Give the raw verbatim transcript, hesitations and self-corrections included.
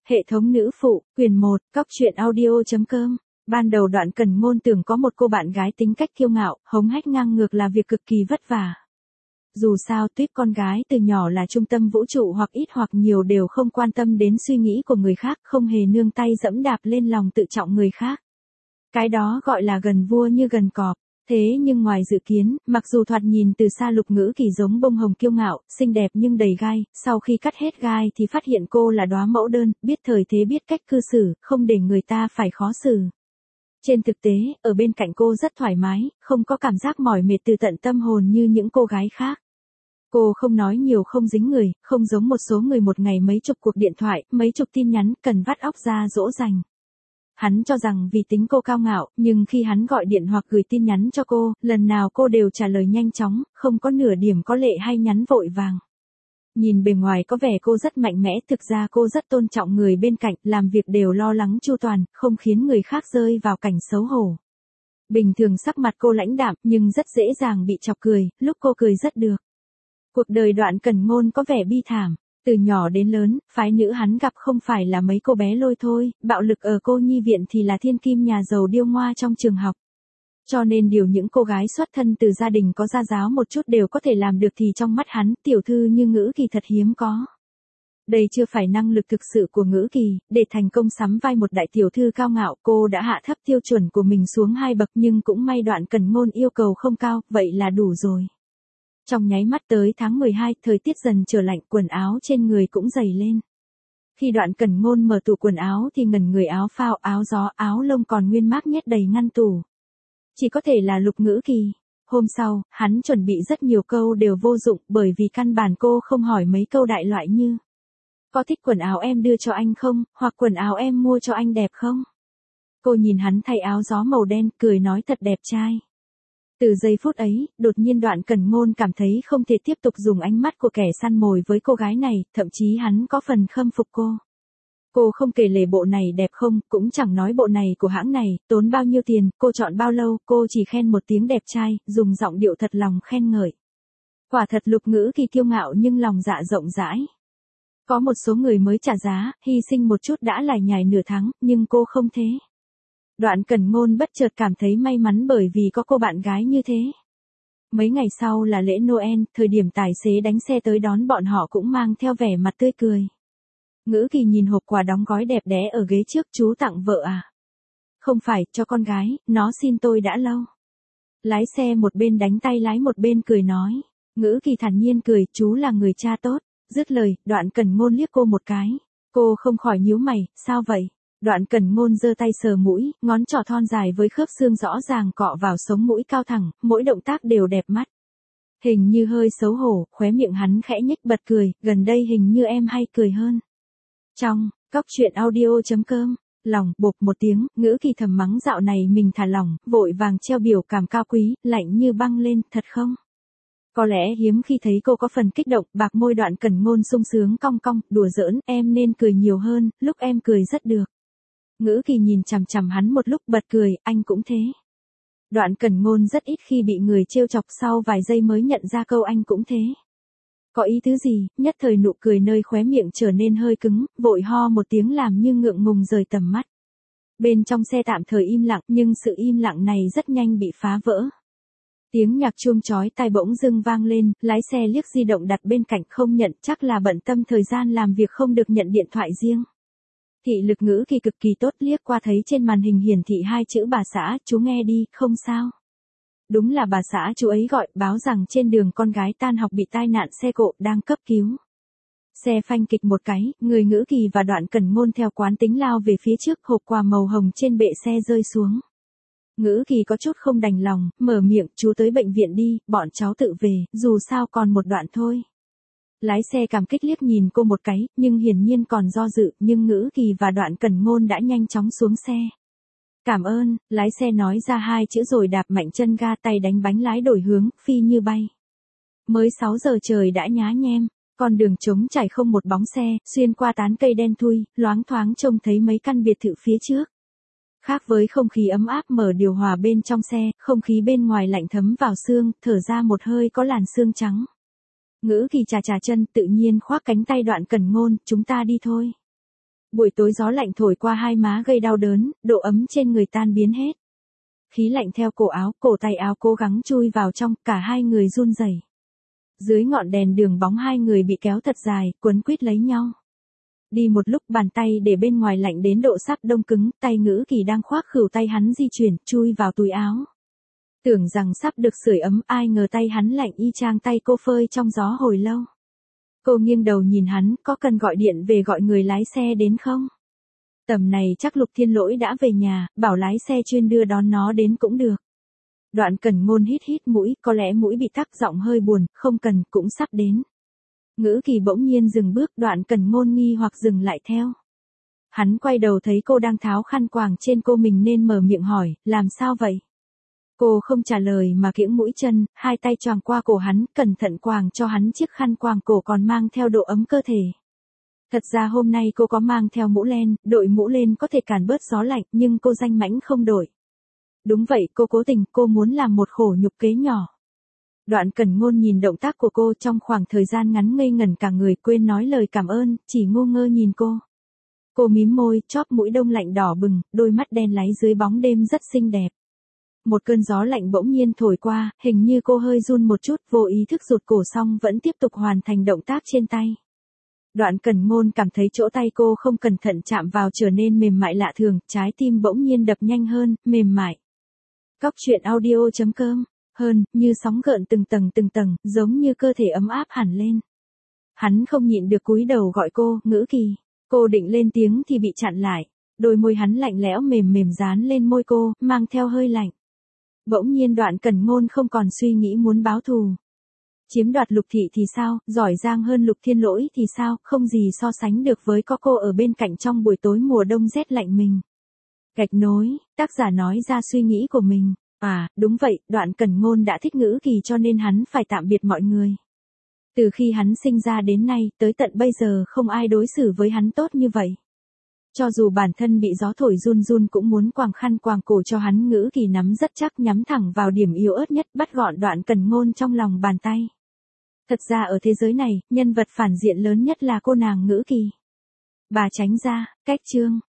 Hệ thống nữ phụ, quyền một, cóc truyện audio.com. Ban đầu Đoạn Cẩn Ngôn tưởng có một cô bạn gái tính cách kiêu ngạo, hống hách ngang ngược là việc cực kỳ vất vả. Dù sao tuyết con gái từ nhỏ là trung tâm vũ trụ, hoặc ít hoặc nhiều đều không quan tâm đến suy nghĩ của người khác, không hề nương tay dẫm đạp lên lòng tự trọng người khác. Cái đó gọi là gần vua như gần cọp. Thế nhưng ngoài dự kiến, mặc dù thoạt nhìn từ xa Lục Ngữ Kỳ giống bông hồng kiêu ngạo, xinh đẹp nhưng đầy gai, sau khi cắt hết gai thì phát hiện cô là đóa mẫu đơn, biết thời thế biết cách cư xử, không để người ta phải khó xử. Trên thực tế, ở bên cạnh cô rất thoải mái, không có cảm giác mỏi mệt từ tận tâm hồn như những cô gái khác. Cô không nói nhiều, không dính người, không giống một số người một ngày mấy chục cuộc điện thoại, mấy chục tin nhắn, cần vắt óc ra dỗ dành. Hắn cho rằng vì tính cô cao ngạo, nhưng khi hắn gọi điện hoặc gửi tin nhắn cho cô, lần nào cô đều trả lời nhanh chóng, không có nửa điểm có lệ hay nhắn vội vàng. Nhìn bề ngoài có vẻ cô rất mạnh mẽ, thực ra cô rất tôn trọng người bên cạnh, làm việc đều lo lắng chu toàn, không khiến người khác rơi vào cảnh xấu hổ. Bình thường sắc mặt cô lãnh đạm, nhưng rất dễ dàng bị chọc cười, lúc cô cười rất được. Cuộc đời Đoạn Cẩn Ngôn có vẻ bi thảm. Từ nhỏ đến lớn, phái nữ hắn gặp không phải là mấy cô bé lôi thôi, bạo lực ở cô nhi viện thì là thiên kim nhà giàu điêu ngoa trong trường học. Cho nên điều những cô gái xuất thân từ gia đình có gia giáo một chút đều có thể làm được thì trong mắt hắn, tiểu thư như Ngữ Kỳ thật hiếm có. Đây chưa phải năng lực thực sự của Ngữ Kỳ, để thành công sắm vai một đại tiểu thư cao ngạo, cô đã hạ thấp tiêu chuẩn của mình xuống hai bậc, nhưng cũng may Đoạn Cẩn Ngôn yêu cầu không cao, vậy là đủ rồi. Trong nháy mắt tới tháng mười hai, thời tiết dần trở lạnh, quần áo trên người cũng dày lên. Khi Đoạn Cẩn Ngôn mở tủ quần áo thì ngần người áo phao, áo gió, áo lông còn nguyên mác nhét đầy ngăn tủ. Chỉ có thể là Lục Ngữ Kỳ. Hôm sau, hắn chuẩn bị rất nhiều câu đều vô dụng, bởi vì căn bản cô không hỏi mấy câu đại loại như: có thích quần áo em đưa cho anh không, hoặc quần áo em mua cho anh đẹp không? Cô nhìn hắn thay áo gió màu đen, cười nói thật đẹp trai. Từ giây phút ấy, đột nhiên Đoạn Cẩn Ngôn cảm thấy không thể tiếp tục dùng ánh mắt của kẻ săn mồi với cô gái này, thậm chí hắn có phần khâm phục cô. Cô không kể lể bộ này đẹp không, cũng chẳng nói bộ này của hãng này, tốn bao nhiêu tiền, cô chọn bao lâu, cô chỉ khen một tiếng đẹp trai, dùng giọng điệu thật lòng khen ngợi. Quả thật Lục Ngữ Kỳ kiêu ngạo nhưng lòng dạ rộng rãi. Có một số người mới trả giá, hy sinh một chút đã lải nhải nửa tháng, nhưng cô không thế. Đoạn Cẩn Ngôn bất chợt cảm thấy may mắn bởi vì có cô bạn gái như thế. Mấy ngày sau là lễ Noel, thời điểm tài xế đánh xe tới đón bọn họ cũng mang theo vẻ mặt tươi cười. Ngữ Kỳ nhìn hộp quà đóng gói đẹp đẽ ở ghế trước, chú tặng vợ à? Không phải, cho con gái, nó xin tôi đã lâu. Lái xe một bên đánh tay lái một bên cười nói. Ngữ Kỳ thản nhiên cười, chú là người cha tốt. Dứt lời, Đoạn Cẩn Ngôn liếc cô một cái. Cô không khỏi nhíu mày, sao vậy? Đoạn Cẩn Ngôn giơ tay sờ mũi, ngón trỏ thon dài với khớp xương rõ ràng cọ vào sống mũi cao thẳng, mỗi động tác đều đẹp mắt. Hình như hơi xấu hổ, khóe miệng hắn khẽ nhếch bật cười, gần đây hình như em hay cười hơn. Trong, cóc truyện audio.com, lòng, bộp một tiếng, Ngữ Kỳ thầm mắng dạo này mình thả lỏng, vội vàng treo biểu cảm cao quý, lạnh như băng lên, thật không? Có lẽ hiếm khi thấy cô có phần kích động, bạc môi Đoạn Cẩn Ngôn sung sướng cong cong, đùa giỡn, em nên cười nhiều hơn, lúc em cười rất được. Ngữ Kỳ nhìn chằm chằm hắn một lúc bật cười, anh cũng thế. Đoạn Cẩn Ngôn rất ít khi bị người trêu chọc, sau vài giây mới nhận ra câu anh cũng thế. Có ý tứ gì, nhất thời nụ cười nơi khóe miệng trở nên hơi cứng, vội ho một tiếng làm như ngượng ngùng rời tầm mắt. Bên trong xe tạm thời im lặng, nhưng sự im lặng này rất nhanh bị phá vỡ. Tiếng nhạc chuông chói tai bỗng dưng vang lên, lái xe liếc di động đặt bên cạnh không nhận, chắc là bận tâm thời gian làm việc không được nhận điện thoại riêng. Thị lực Ngữ Kỳ cực kỳ tốt, liếc qua thấy trên màn hình hiển thị hai chữ bà xã, chú nghe đi, không sao. Đúng là bà xã chú ấy gọi, báo rằng trên đường con gái tan học bị tai nạn xe cộ, đang cấp cứu. Xe phanh kịch một cái, người Ngữ Kỳ và Đoạn Cẩn Ngôn theo quán tính lao về phía trước, hộp quà màu hồng trên bệ xe rơi xuống. Ngữ Kỳ có chút không đành lòng, mở miệng, chú tới bệnh viện đi, bọn cháu tự về, dù sao còn một đoạn thôi. Lái xe cảm kích liếc nhìn cô một cái, nhưng hiển nhiên còn do dự, nhưng Ngữ Kỳ và Đoạn Cẩn Ngôn đã nhanh chóng xuống xe. Cảm ơn, lái xe nói ra hai chữ rồi đạp mạnh chân ga, tay đánh bánh lái đổi hướng, phi như bay. Mới sáu giờ trời đã nhá nhem, con đường trống trải không một bóng xe, xuyên qua tán cây đen thui, loáng thoáng trông thấy mấy căn biệt thự phía trước. Khác với không khí ấm áp mở điều hòa bên trong xe, không khí bên ngoài lạnh thấm vào xương, thở ra một hơi có làn xương trắng. Ngữ Kỳ chà chà chân, tự nhiên khoác cánh tay Đoạn Cẩn Ngôn, chúng ta đi thôi. Buổi tối gió lạnh thổi qua hai má gây đau đớn, độ ấm trên người tan biến hết. Khí lạnh theo cổ áo, cổ tay áo cố gắng chui vào trong, cả hai người run rẩy. Dưới ngọn đèn đường bóng hai người bị kéo thật dài, quấn quýt lấy nhau. Đi một lúc bàn tay để bên ngoài lạnh đến độ sắp đông cứng, tay Ngữ Kỳ đang khoác khửu tay hắn di chuyển, chui vào túi áo. Tưởng rằng sắp được sưởi ấm, ai ngờ tay hắn lạnh y chang tay cô phơi trong gió hồi lâu. Cô nghiêng đầu nhìn hắn, có cần gọi điện về gọi người lái xe đến không? Tầm này chắc Lục Thiên Lỗi đã về nhà, bảo lái xe chuyên đưa đón nó đến cũng được. Đoạn Cẩn Ngôn hít hít mũi, có lẽ mũi bị tắc, giọng hơi buồn, không cần, cũng sắp đến. Ngữ Kỳ bỗng nhiên dừng bước, Đoạn Cẩn Ngôn nghi hoặc dừng lại theo. Hắn quay đầu thấy cô đang tháo khăn quàng trên cô mình nên mở miệng hỏi, làm sao vậy? Cô không trả lời mà kiễng mũi chân, hai tay choàng qua cổ hắn, cẩn thận quàng cho hắn chiếc khăn quàng cổ còn mang theo độ ấm cơ thể. Thật ra hôm nay cô có mang theo mũ len, đội mũ lên có thể cản bớt gió lạnh, nhưng cô danh mãnh không đổi. Đúng vậy, cô cố tình, cô muốn làm một khổ nhục kế nhỏ. Đoạn Cẩn Ngôn nhìn động tác của cô trong khoảng thời gian ngắn ngây ngẩn cả người, quên nói lời cảm ơn, chỉ ngu ngơ nhìn cô. Cô mím môi, chóp mũi đông lạnh đỏ bừng, đôi mắt đen láy dưới bóng đêm rất xinh đẹp. Một cơn gió lạnh bỗng nhiên thổi qua, hình như cô hơi run một chút, vô ý thức rụt cổ xong vẫn tiếp tục hoàn thành động tác trên tay. Đoạn Cẩn Ngôn cảm thấy chỗ tay cô không cẩn thận chạm vào trở nên mềm mại lạ thường, trái tim bỗng nhiên đập nhanh hơn, mềm mại. Cóc truyện audio chấm com, hơn, như sóng gợn từng tầng từng tầng, giống như cơ thể ấm áp hẳn lên. Hắn không nhịn được cúi đầu gọi cô, Ngữ Kỳ. Cô định lên tiếng thì bị chặn lại. Đôi môi hắn lạnh lẽo mềm mềm dán lên môi cô, mang theo hơi lạnh. Bỗng nhiên Đoạn Cẩn Ngôn không còn suy nghĩ muốn báo thù. Chiếm đoạt Lục Thị thì sao, giỏi giang hơn Lục Thiên Lỗi thì sao, không gì so sánh được với có cô ở bên cạnh trong buổi tối mùa đông rét lạnh mình. Gạch nối, tác giả nói ra suy nghĩ của mình. À, đúng vậy, Đoạn Cẩn Ngôn đã thích Ngữ Kỳ cho nên hắn phải tạm biệt mọi người. Từ khi hắn sinh ra đến nay, tới tận bây giờ không ai đối xử với hắn tốt như vậy. Cho dù bản thân bị gió thổi run run cũng muốn quàng khăn quàng cổ cho hắn. Ngữ Kỳ nắm rất chắc, nhắm thẳng vào điểm yếu ớt nhất, bắt gọn Đoạn Cẩn Ngôn trong lòng bàn tay. Thật ra ở thế giới này, nhân vật phản diện lớn nhất là cô nàng Ngữ Kỳ. Bà tránh ra, cách chương.